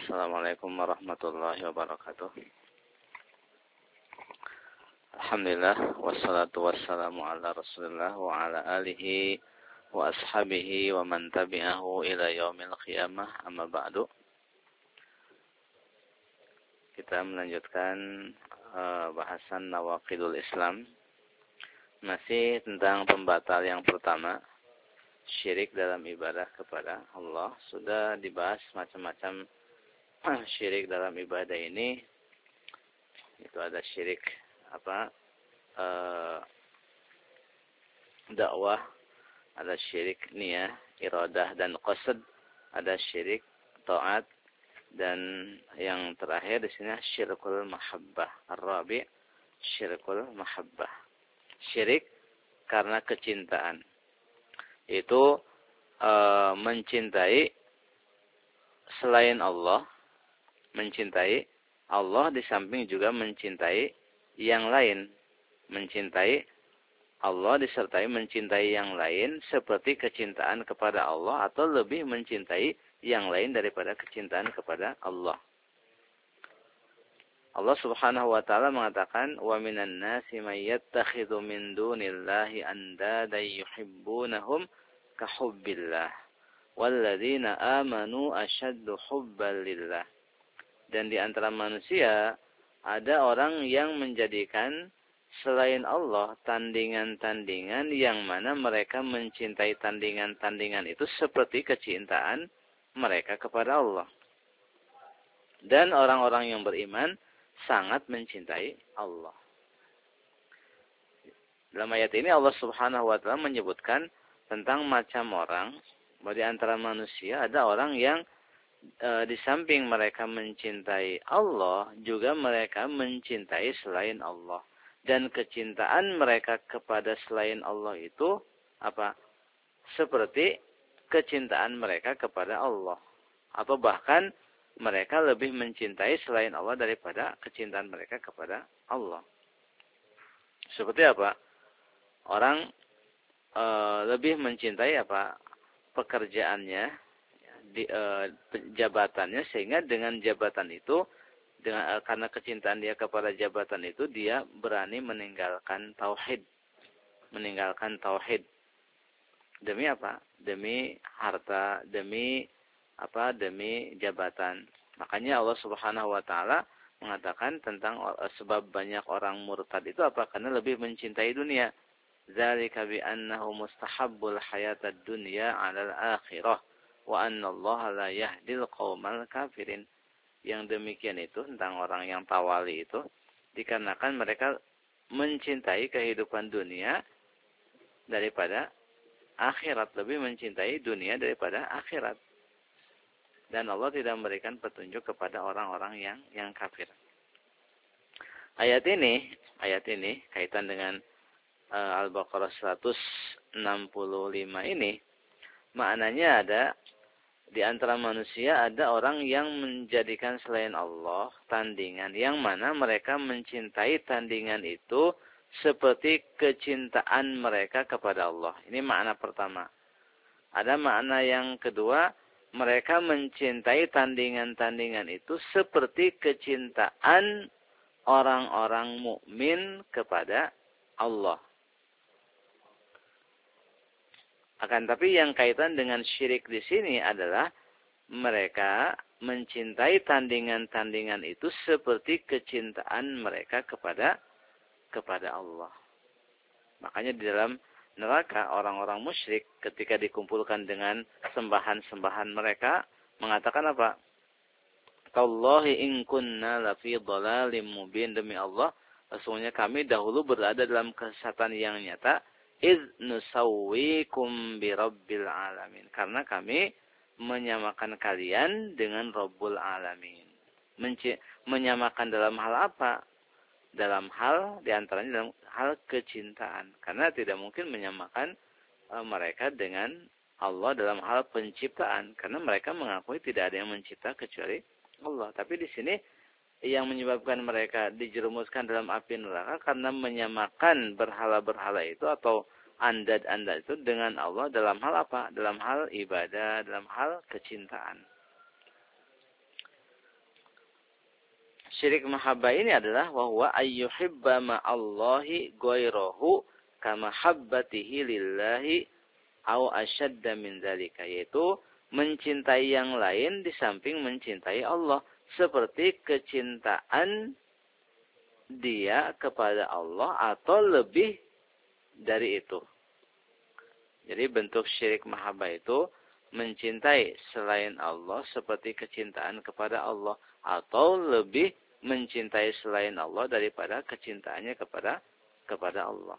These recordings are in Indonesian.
Assalamualaikum warahmatullahi wabarakatuh. Alhamdulillah wassalatu wassalamu ala Rasulillah wa ala alihi wa ashabihi wa man tabi'ahu ila yaumil qiyamah, amma ba'du. Kita melanjutkan bahasan nawaqidul Islam. Masih tentang pembatal yang pertama, syirik dalam ibadah kepada Allah. Sudah dibahas macam-macam syirik dalam ibadah ini. Itu ada syirik dakwah, ada syirik niyah, iradah dan qasad, ada syirik taat, dan yang terakhir di sini syirkul mahabbah. Ar-rabi' syirkul mahabbah. Syirik karena kecintaan. Itu mencintai selain Allah, mencintai Allah di samping juga mencintai yang lain. Mencintai Allah disertai mencintai yang lain seperti kecintaan kepada Allah, atau lebih mencintai yang lain daripada kecintaan kepada Allah. Allah Subhanahu wa taala mengatakan, "Wa minan nasi may yattakhidhu min dunillahi andada yuhibbunahum ka hubbillah. Walladzina amanu asyaddu hubban lillah." Dan di antara manusia ada orang yang menjadikan selain Allah tandingan-tandingan yang mana mereka mencintai tandingan-tandingan itu seperti kecintaan mereka kepada Allah. Dan orang-orang yang beriman sangat mencintai Allah. Dalam ayat ini Allah Subhanahu wa taala menyebutkan tentang macam orang. Bahwa di antara manusia ada orang yang di samping mereka mencintai Allah, juga mereka mencintai selain Allah. Dan kecintaan mereka kepada selain Allah itu seperti kecintaan mereka kepada Allah. Atau bahkan mereka lebih mencintai selain Allah daripada kecintaan mereka kepada Allah. Seperti apa? Orang lebih mencintai pekerjaannya, jabatannya, sehingga dengan jabatan itu, karena kecintaan dia kepada jabatan itu, dia berani meninggalkan tauhid. Demi apa? Demi harta, demi jabatan. Makanya Allah Subhanahu wa taala mengatakan tentang sebab banyak orang murtad itu karena lebih mencintai dunia. Dzalika bi annahu mustahabbul hayatad dunya 'alal akhirah wa anna Allah la yahdil qaumal kafirin. Yang demikian itu tentang orang yang tawali itu dikarenakan mereka mencintai kehidupan dunia daripada akhirat, lebih mencintai dunia daripada akhirat. Dan Allah tidak memberikan petunjuk kepada orang-orang yang kafir. Ayat ini kaitan dengan Al-Baqarah 165 ini, maknanya ada di antara manusia ada orang yang menjadikan selain Allah tandingan, yang mana mereka mencintai tandingan itu seperti kecintaan mereka kepada Allah. Ini makna pertama. Ada makna yang kedua, mereka mencintai tandingan-tandingan itu seperti kecintaan orang-orang mukmin kepada Allah. Akan tapi yang kaitan dengan syirik di sini adalah mereka mencintai tandingan-tandingan itu seperti kecintaan mereka kepada Allah. Makanya di dalam neraka orang-orang musyrik ketika dikumpulkan dengan sembahan-sembahan mereka mengatakan apa? Tallahi in kunna lafi dhalalim mubin, demi Allah sesungguhnya kami dahulu berada dalam kesesatan yang nyata. Iz nusawwikum bi rabbil alamin, karena kami menyamakan kalian dengan Rabbul alamin. Menyamakan dalam hal apa? Dalam hal diantaranya dalam hal kecintaan, karena tidak mungkin menyamakan mereka dengan Allah dalam hal penciptaan, karena mereka mengakui tidak ada yang mencipta kecuali Allah. Tapi di sini yang menyebabkan mereka dijerumuskan dalam api neraka karena menyamakan berhala-berhala itu atau andad-andad itu dengan Allah dalam hal apa? Dalam hal ibadah, dalam hal kecintaan. Syirik mahabbah ini adalah wahwa ayyuhibba ma'allahi ghairahu kama habbatihi lillahi au asyadda min dzalika, yaitu mencintai yang lain di samping mencintai Allah, seperti kecintaan dia kepada Allah atau lebih dari itu. Jadi bentuk syirik mahabbah itu mencintai selain Allah seperti kecintaan kepada Allah, atau lebih mencintai selain Allah daripada kecintaannya kepada Allah.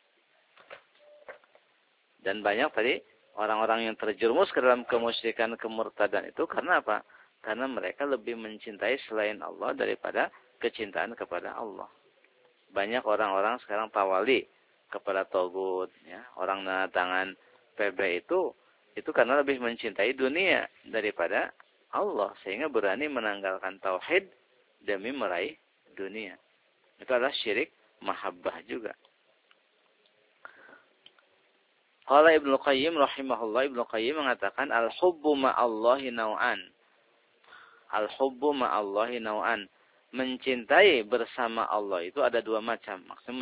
Dan banyak tadi orang-orang yang terjerumus ke dalam kemusyrikan, kemurtadan itu karena apa? Karena mereka lebih mencintai selain Allah daripada kecintaan kepada Allah. Banyak orang-orang sekarang tawali kepada togut, ya. Orang nanda tangan PB itu karena lebih mencintai dunia daripada Allah, sehingga berani menanggalkan tauhid demi meraih dunia. Itu adalah syirik mahabbah juga. Qala Ibnu Qayyim rahimahullah, Ibnu Qayyim mengatakan al-hubbu ma'allahi naw'an. Al-hubbu ma'allahi naw'an. Mencintai bersama Allah itu ada dua macam. Maksudnya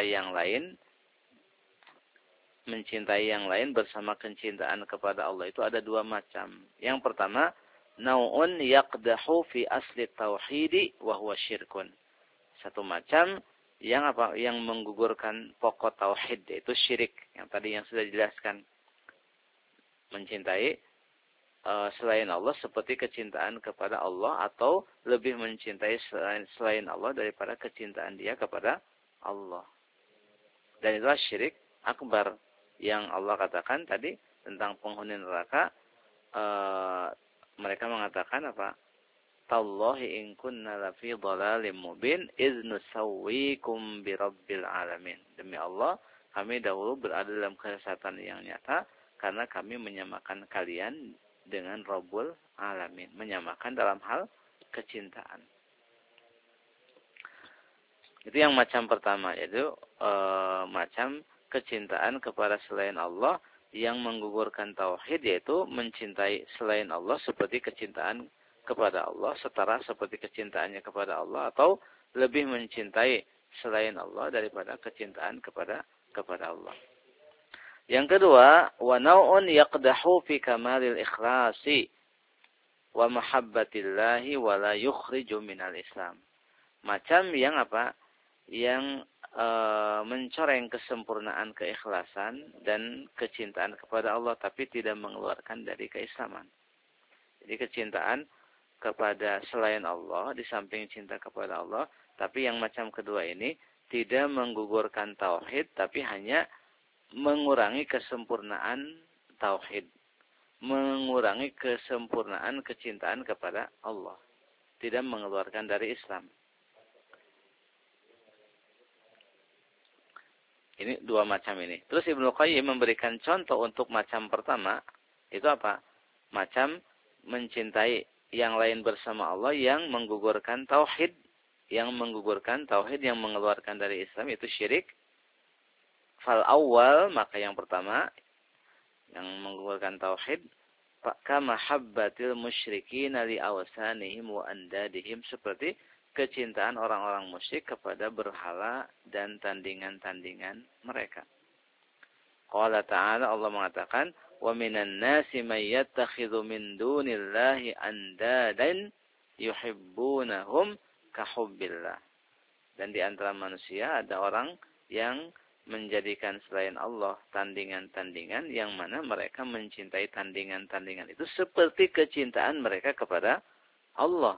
mencintai yang lain bersama kecintaan kepada Allah itu ada dua macam. Yang pertama, nau'un yaqdahu fi asli tauhidi wa huwa syirkun. Satu macam yang apa? Yang menggugurkan pokok tauhid, yaitu syirik, yang tadi yang sudah dijelaskan. Mencintai selain Allah seperti kecintaan kepada Allah, atau lebih mencintai selain Allah daripada kecintaan dia kepada Allah. Dan itulah syirik akbar yang Allah katakan tadi tentang penghuni neraka. Mereka mengatakan apa? Tallahi in kunna lafi dhalalim mubin idz nusawwikum bi rabbil alamin. Demi Allah, kami dahulu berada dalam kesesatan yang nyata karena kami menyamakan kalian dengan Rabbul Alamin, menyamakan dalam hal kecintaan. Itu yang macam pertama, yaitu macam kecintaan kepada selain Allah yang menggugurkan tauhid, yaitu mencintai selain Allah seperti kecintaan kepada Allah, setara seperti kecintaannya kepada Allah, atau lebih mencintai selain Allah daripada kecintaan kepada Allah. Yang kedua, wa nau'un yaqdahu fi kamalil ikhlasi wa mahabbatillahi wa la yukhriju minal Islam. Macam yang apa? Yang mencoreng kesempurnaan keikhlasan dan kecintaan kepada Allah, tapi tidak mengeluarkan dari keislaman. Jadi kecintaan kepada selain Allah di samping cinta kepada Allah, tapi yang macam kedua ini tidak menggugurkan tauhid, tapi hanya mengurangi kesempurnaan tauhid, mengurangi kesempurnaan kecintaan kepada Allah, tidak mengeluarkan dari Islam. Ini dua macam ini. Terus Ibnu Qayyim memberikan contoh untuk macam pertama, itu apa? Macam mencintai yang lain bersama Allah yang menggugurkan tauhid, yang mengeluarkan dari Islam, itu syirik. Fal awal, maka yang pertama yang menggugurkan tauhid, kama habbatil musyrikin li awsanihim wa andadihim, seperti kecintaan orang-orang musyrik kepada berhala dan tandingan-tandingan mereka. Qala ta'ala, Allah mengatakan, wa minan nasi may yattakhidhu min dunillahi andadan yuhibbunahum ka hubbillah. Dan di antara manusia ada orang yang menjadikan selain Allah tandingan-tandingan, yang mana mereka mencintai tandingan-tandingan itu seperti kecintaan mereka kepada Allah.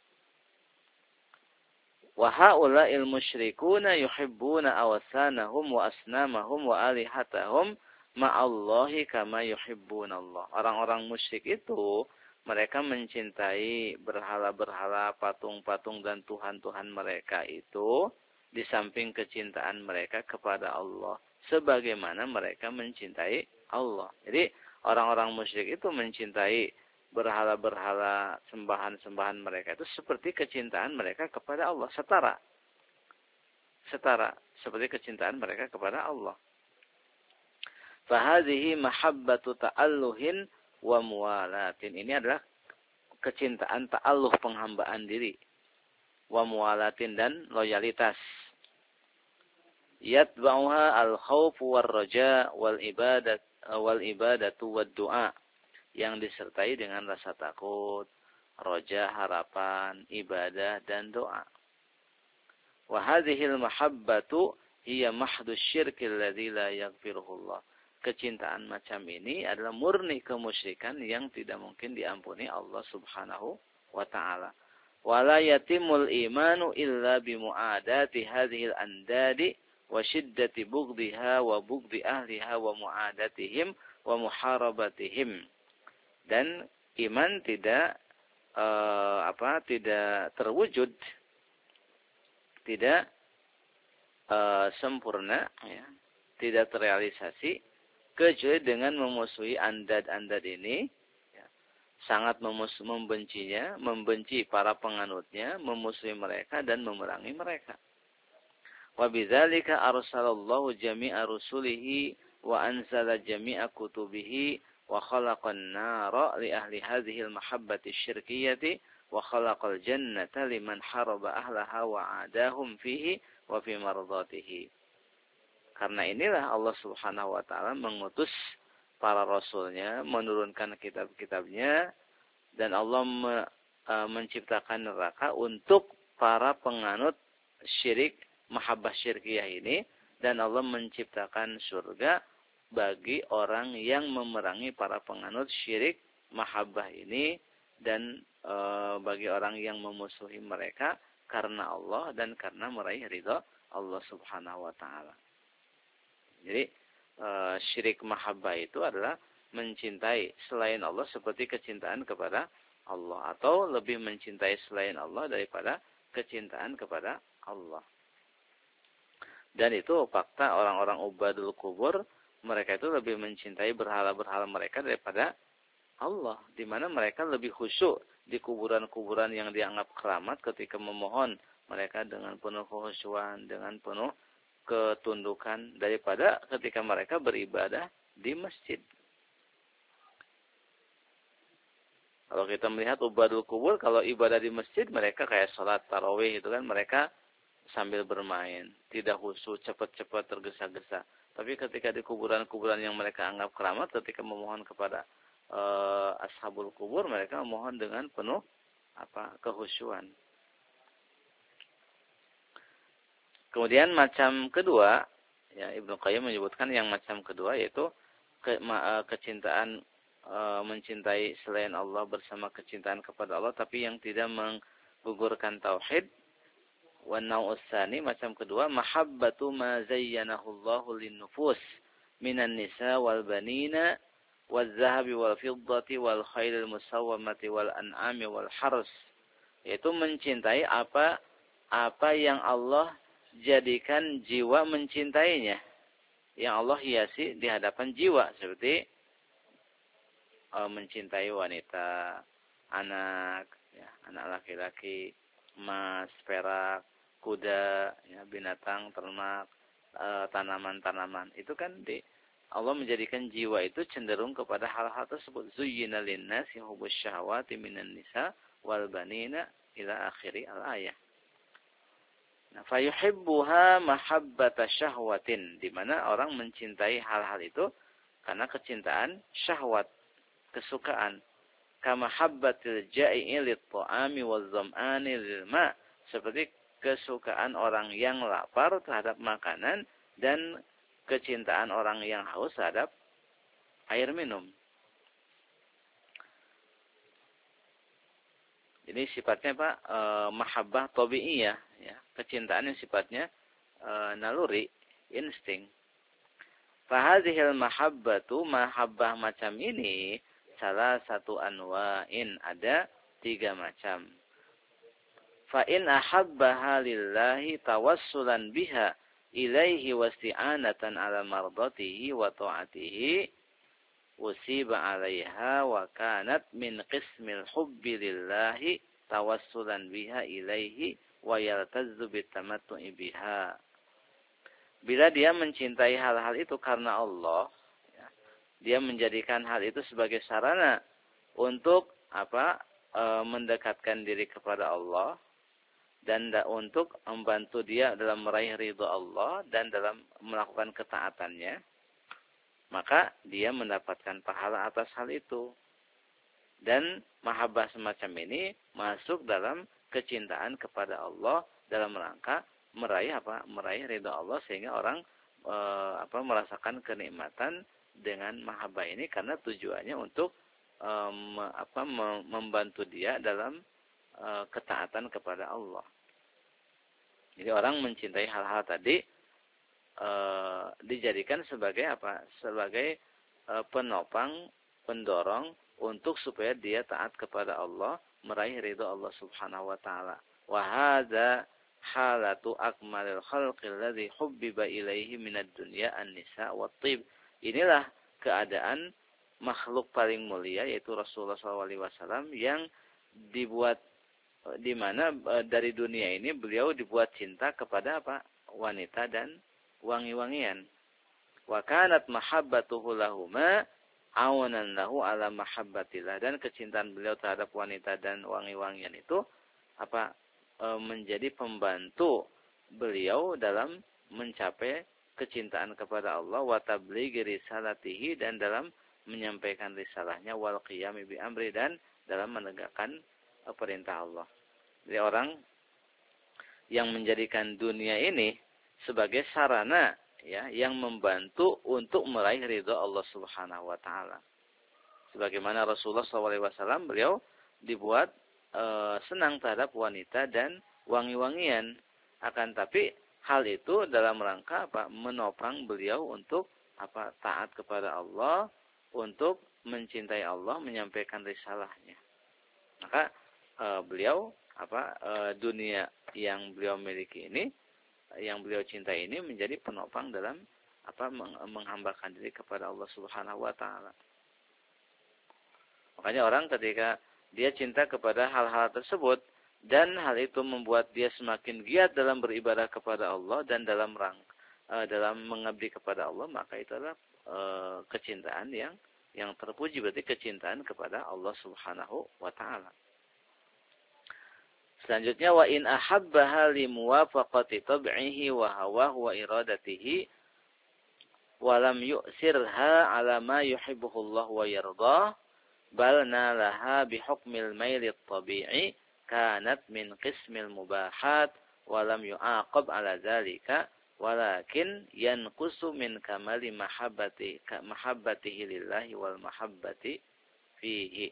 Wa haula'il musyrikuna yuhibbuna awsanahum wa asnamahum wa alihatahum ma'allahi kama yuhibbunallah. Orang-orang musyrik itu mereka mencintai berhala-berhala, patung-patung dan tuhan-tuhan mereka itu di samping kecintaan mereka kepada Allah, sebagaimana mereka mencintai Allah. Jadi orang-orang musyrik itu mencintai berhala-berhala, sembahan-sembahan mereka itu seperti kecintaan mereka kepada Allah, setara seperti kecintaan mereka kepada Allah. Fahadhihi mahabbatu ta'alluhin wa muwalatin. Ini adalah kecintaan ta'alluh, penghambaan diri. wa muwalatin dan loyalitas. Yatba'uha al-khawf war-raja wal-ibadatu wad-du'a, yang disertai dengan rasa takut, roja harapan, ibadah dan doa. Wa hadhil mahabbatu hiya mahdus syirki alladzi la yaghfiruhullah. Kecintaan macam ini adalah murni kemusyrikan yang tidak mungkin diampuni Allah Subhanahu wa taala. Wala yatimul imanu illa bimu'adati hadhil andadi wa syiddati bughdhiha wa bughdhi ahliha wa mu'adatihim wa muharabatihim. Dan iman tidak tidak terwujud, tidak sempurna, ya, tidak terrealisasi kecuali dengan memusuhi andad-andad ini, ya, sangat membencinya, membenci para penganutnya, memusuhi mereka dan memerangi mereka. Wa bidzalika arsalallahu jami'a rusulihi wa anzala jami'a kutubihi wa khalaqan nara li ahli hadhihi al-mahabbati syirkiyyati wa khalaqal jannata liman haraba ahlaha wa adahum fihi wa fi mardatihi. Karena inilah Allah Subhanahu wa taala mengutus para rasulnya, menurunkan kitab-kitabnya, dan Allah menciptakan neraka untuk para penganut syirik, mahabbah syirkiyah ini, dan Allah menciptakan surga bagi orang yang memerangi para penganut syirik mahabbah ini, dan bagi orang yang memusuhi mereka karena Allah dan karena meraih ridha Allah Subhanahu wa taala. Jadi syirik mahabbah itu adalah mencintai selain Allah seperti kecintaan kepada Allah, atau lebih mencintai selain Allah daripada kecintaan kepada Allah. Dan itu fakta orang-orang ubadul kubur, mereka itu lebih mencintai berhala-berhala mereka daripada Allah, di mana mereka lebih khusyuk di kuburan-kuburan yang dianggap keramat ketika memohon mereka dengan penuh kekhusyuan, dengan penuh ketundukan daripada ketika mereka beribadah di masjid. Kalau kita melihat ubadul kubur, kalau ibadah di masjid mereka kayak sholat tarawih itu kan, mereka sambil bermain, tidak khusyuk, cepat-cepat, tergesa-gesa. Tapi ketika di kuburan-kuburan yang mereka anggap keramat, ketika memohon kepada ashabul kubur, mereka memohon dengan penuh kekhusyuan. Kemudian macam kedua, ya, Ibnu Qayyim menyebutkan yang macam kedua yaitu kecintaan, mencintai selain Allah bersama kecintaan kepada Allah, tapi yang tidak menggugurkan tauhid. Wa nau'us tsani, macam kedua, mahabbatu ma zayyanahu Allahu lin-nufus minan nisa wal banina wal zahabi wal fiddati wal khailil musawwamati wal an'ami wal hars, yaitu mencintai apa yang Allah jadikan jiwa mencintainya, yang Allah hiasi di hadapan jiwa, seperti mencintai wanita, anak, ya, anak laki-laki, emas, perak, kuda, ya, binatang, ternak, tanaman-tanaman. Itu kan Allah menjadikan jiwa itu cenderung kepada hal-hal tersebut. Zuyyina lin-nasi hubbus syahawati minan nisa wal banina ila akhiri al-ayah. Fayuhibbuha mahabbata syahwatin, di mana orang mencintai hal-hal itu karena kecintaan syahwat, kesukaan. Kama habbatil ja'i'i lit-ta'ami waz-zam'ani lil-ma', seperti kesukaan orang yang lapar terhadap makanan dan kecintaan orang yang haus terhadap air minum. Ini sifatnya mahabbah tabi'iyah, ya, kecintaan yang sifatnya naluri, insting. Fahadhil mahabbatu, mahabbah macam ini salah satu anwa'in, ada 3 macam. Fa in ahabbaha lillahi tawassulan biha ilaihi wasti'anatan ala mardatihi wa ta'atihi usiba 'alaiha wa kanat min qismil hubbi lillahi tawassulan biha ilaihi wa yaltazzu bitamattu'i biha. Bila dia mencintai hal-hal itu karena Allah, ya, dia menjadikan hal itu sebagai sarana untuk mendekatkan diri kepada Allah, dan untuk membantu dia dalam meraih ridha Allah dan dalam melakukan ketaatannya, maka dia mendapatkan pahala atas hal itu. Dan mahabbah semacam ini masuk dalam kecintaan kepada Allah dalam rangka meraih meraih ridha Allah, sehingga orang merasakan kenikmatan dengan mahabbah ini karena tujuannya untuk membantu dia dalam ketaatan kepada Allah. Jadi orang mencintai hal-hal tadi dijadikan sebagai sebagai penopang, pendorong untuk supaya dia taat kepada Allah, meraih ridha Allah Subhanahu wa taala. Wa hadza halatu akmalil khalqi alladhi hubbiba ilaihi minad dunya an-nisa wat thib. Inilah keadaan makhluk paling mulia, yaitu Rasulullah SAW, yang dibuat di mana dari dunia ini beliau dibuat cinta kepada wanita dan wangi-wangian. Wa kanat mahabbatuhu lahuma awanan lahu ala mahabbatillah, dan kecintaan beliau terhadap wanita dan wangi-wangian itu menjadi pembantu beliau dalam mencapai kecintaan kepada Allah, wa tablighi risalatihi, dan dalam menyampaikan risalahnya, wal qiyami bi amri, dan dalam menegakkan perintah Allah. Jadi orang yang menjadikan dunia ini sebagai sarana yang membantu untuk meraih ridha Allah Subhanahu wa taala. Sebagaimana Rasulullah SAW, beliau dibuat senang terhadap wanita dan wangi-wangian. Akan tapi hal itu dalam rangka menopang beliau untuk taat kepada Allah, untuk mencintai Allah, menyampaikan risalahnya. Maka beliau dunia yang beliau miliki ini, yang beliau cintai ini, menjadi penopang dalam menghambakan diri kepada Allah Subhanahu wa taala. Makanya orang ketika dia cinta kepada hal-hal tersebut dan hal itu membuat dia semakin giat dalam beribadah kepada Allah dan dalam mengabdi kepada Allah, maka itu adalah kecintaan yang terpuji, berarti kecintaan kepada Allah Subhanahu wa taala. Selanjutnya, wa in ahabbaha li muwafaqati tab'ihi wa hawahu wa iradatihi wa lam yu'sirha ala ma yuhibbuhu Allah wa yardah, bal nalaha bi hukmil maili at-tabi'i kanat min qismil mubahat wa lam yu'aqab ala dzalika walakin yanqusu min kamali mahabbatihi lillahi wal mahabbati fihi.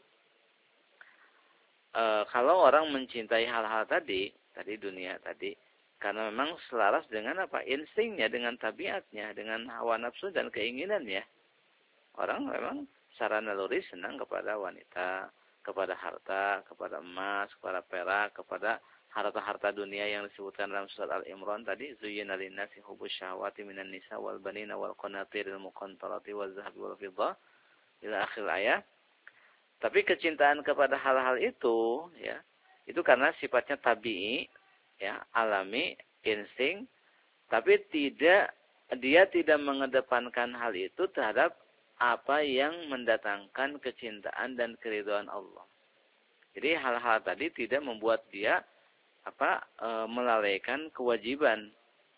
Kalau orang mencintai hal-hal tadi dunia tadi, karena memang selaras dengan instingnya, dengan tabiatnya, dengan hawa nafsu dan keinginannya. Orang memang secara naluri senang kepada wanita, kepada harta, kepada emas, kepada perak, kepada harta-harta dunia yang disebutkan dalam surat Al-Imran tadi, zuyyina lin-nasi hubbus syahawati minan nisa wal banina wal qanatiril muqantarati waz zahabi wal fiddah ila akhir ayat. Tapi kecintaan kepada hal-hal itu itu karena sifatnya tabii, alami, insting, tapi dia tidak mengedepankan hal itu terhadap apa yang mendatangkan kecintaan dan keridhaan Allah. Jadi hal-hal tadi tidak membuat dia melalaikan kewajiban.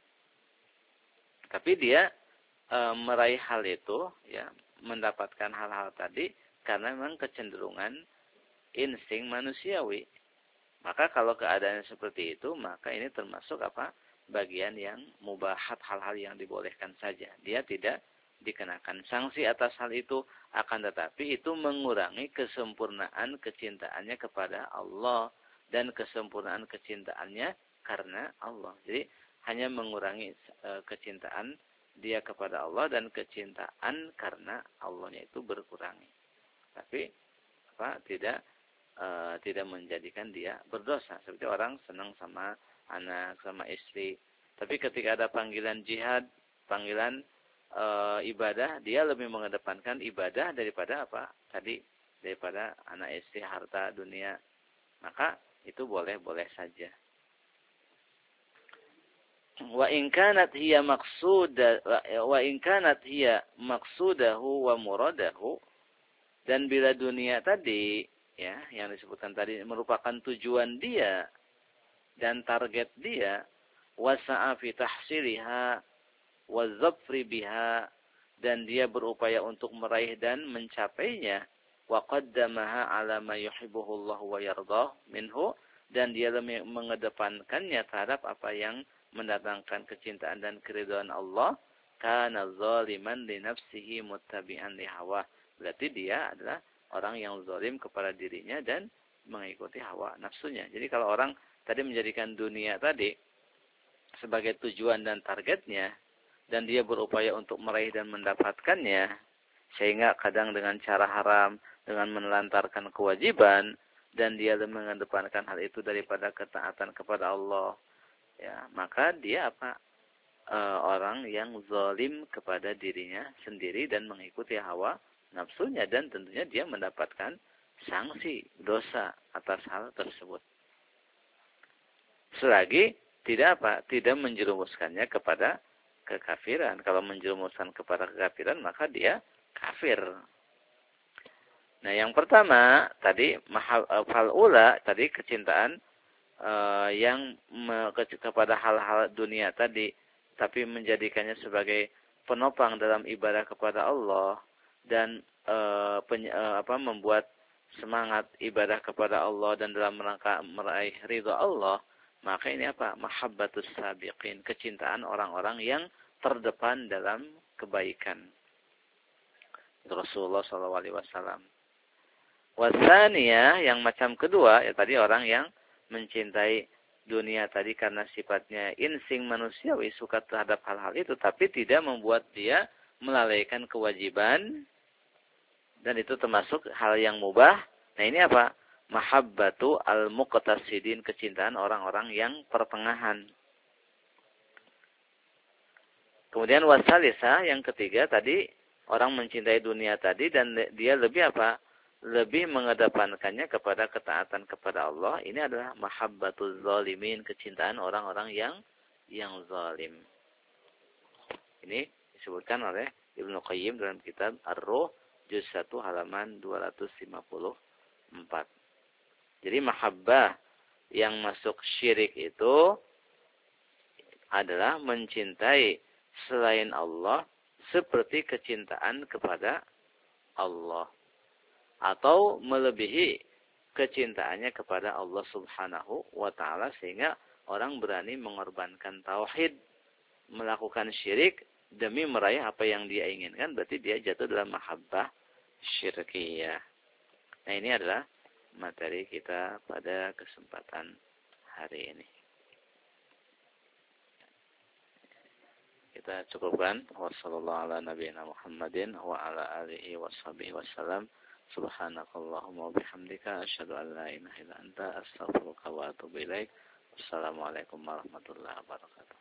Tapi dia meraih hal itu, mendapatkan hal-hal tadi karena memang kecenderungan insting manusiawi. Maka kalau keadaan seperti itu, maka ini termasuk bagian yang mubahat, hal-hal yang dibolehkan saja. Dia tidak dikenakan sanksi atas hal itu, akan tetapi itu mengurangi kesempurnaan kecintaannya kepada Allah dan kesempurnaan kecintaannya karena Allah. Jadi hanya mengurangi kecintaan dia kepada Allah dan kecintaan karena Allahnya itu berkurangi. Tapi tidak menjadikan dia berdosa. Seperti orang senang sama anak, sama istri, tapi ketika ada panggilan jihad, panggilan ibadah, dia lebih mengedepankan ibadah daripada daripada anak istri, harta dunia. Maka itu boleh-boleh saja. Wa in kanat hiya maqsudahu wa muradahu, dan bila dunia tadi yang disebutkan tadi merupakan tujuan dia dan target dia, wasa'a fi tahsiliha wa zafri biha, dan dia berupaya untuk meraih dan mencapainya, wa qaddamaha ala ma yuhibbuhullah wa yardah minhu, dan dia mengedepankannya terhadap apa yang mendatangkan kecintaan dan keridhaan Allah, kana zaliman li nafsihi muttabi'an li hawa. Berarti dia adalah orang yang zalim kepada dirinya dan mengikuti hawa nafsunya. Jadi kalau orang tadi menjadikan dunia tadi sebagai tujuan dan targetnya, dan dia berupaya untuk meraih dan mendapatkannya, sehingga kadang dengan cara haram, dengan menelantarkan kewajiban, dan dia mengedepankan hal itu daripada ketaatan kepada Allah, ya, maka dia orang yang zalim kepada dirinya sendiri dan mengikuti hawa nafsunya, dan tentunya dia mendapatkan sanksi dosa atas hal tersebut. Selagi tidak menjerumuskannya kepada kekafiran. Kalau menjerumuskan kepada kekafiran, maka dia kafir. Nah, yang pertama tadi fal'ula tadi kecintaan yang kepada hal-hal dunia tadi, tapi menjadikannya sebagai penopang dalam ibadah kepada Allah, dan membuat semangat ibadah kepada Allah dan dalam rangka meraih ridha Allah, maka ini mahabbatus sabiqin, kecintaan orang-orang yang terdepan dalam kebaikan. Rasulullah SAW. Wasaniyah, yang macam kedua, ya tadi orang yang mencintai dunia tadi karena sifatnya insting manusiawi, suka terhadap hal-hal itu, tapi tidak membuat dia melalaikan kewajiban, dan itu termasuk hal yang mubah. Nah, ini mahabbatu al-muqtasidin, kecintaan orang-orang yang pertengahan. Kemudian wasalisa, yang ketiga tadi orang mencintai dunia tadi dan dia lebih lebih mengedepankannya kepada ketaatan kepada Allah. Ini adalah mahabbatul zalimin, kecintaan orang-orang yang zalim. Ini disebutkan oleh Ibnu Qayyim dalam kitab Ar-Ruh juz 1 halaman 254. Jadi mahabbah yang masuk syirik itu adalah mencintai selain Allah seperti kecintaan kepada Allah, atau melebihi kecintaannya kepada Allah Subhanahu wa ta'ala, sehingga orang berani mengorbankan tauhid, melakukan syirik demi meraih apa yang dia inginkan. Berarti dia jatuh dalam mahabbah syirkiyah. Nah, ini adalah materi kita pada kesempatan hari ini. Kita cukupkan. Wassallallahu ala nabiyina Muhammadin wa ala alihi washabihi wasallam. Subhanakallahumma wa bihamdika asyhadu an la ilaha illa anta astaghfiruka wa atubu ilaik. Wassalamualaikum warahmatullahi wabarakatuh.